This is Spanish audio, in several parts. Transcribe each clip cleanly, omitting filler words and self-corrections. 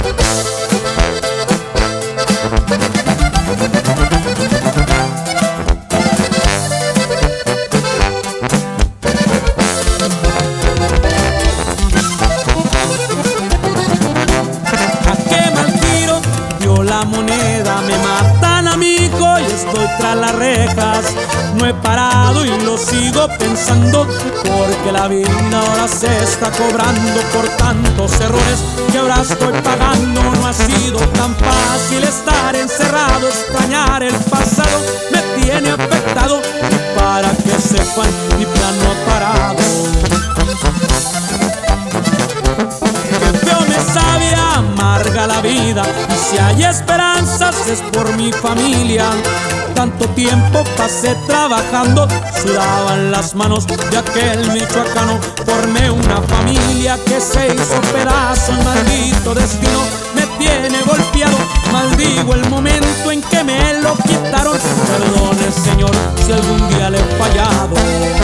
La moneda, me matan amigo y estoy tras las rejas. No he parado y lo sigo pensando, porque la vida ahora se está cobrando por tantos errores que ahora estoy pagando. No ha sido tan fácil estar encerrado, extrañar el pasado me tiene afectado, y para que sepan mi plan no ha parado. Amarga la vida, y si hay esperanzas es por mi familia. Tanto tiempo pasé trabajando, sudaban las manos de aquel michoacano. Formé una familia que se hizo pedazos, maldito destino me tiene golpeado. Maldigo el momento en que me lo quitaron. Perdone, Señor, si algún día le he fallado.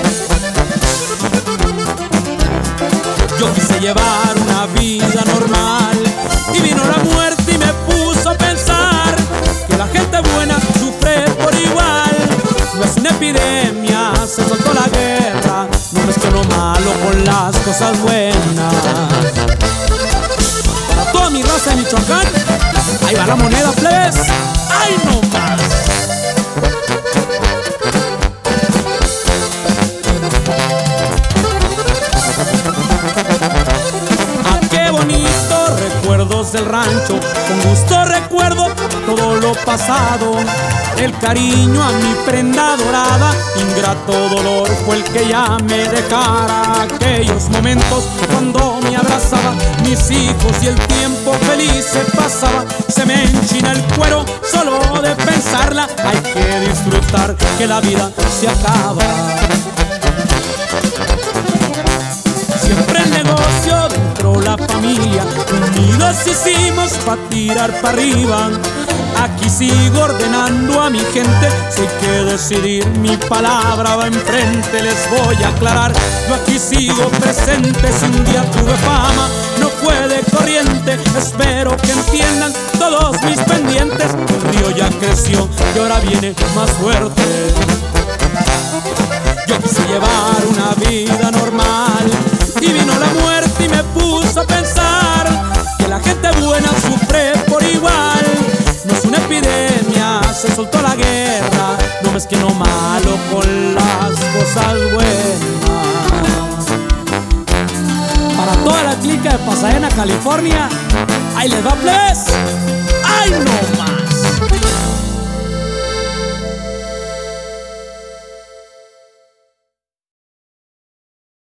Yo quise llevar una vida normal y vino la muerte y me puso a pensar que la gente buena sufre por igual. No es una epidemia, se soltó la guerra, no mezclo lo malo con las cosas buenas. Para toda mi raza de Michoacán, ahí va la moneda, plebes. ¡Ay, no más! Recuerdos del rancho, con gusto recuerdo todo lo pasado. El cariño a mi prenda dorada, ingrato dolor fue el que ya me dejara. Aquellos momentos cuando me abrazaba, mis hijos y el tiempo feliz se pasaba. Se me enchina el cuero solo de pensarla. Hay que disfrutar que la vida se acaba. Siempre el negocio dentro la familia, unidos hicimos pa' tirar pa' arriba. Aquí sigo ordenando a mi gente, si hay que decidir mi palabra va enfrente. Les voy a aclarar, yo aquí sigo presente. Si un día tuve fama, no fue de corriente. Espero que entiendan todos mis pendientes. El río ya creció y ahora viene más fuerte. Yo quise llevar una vida normal y vino la muerte y me puso a pensar que la gente buena sufre por igual. No es una epidemia, se soltó la guerra, no mezclen lo malo con las cosas buenas. Para toda la clica de Pasadena, California, ahí les va, plebes.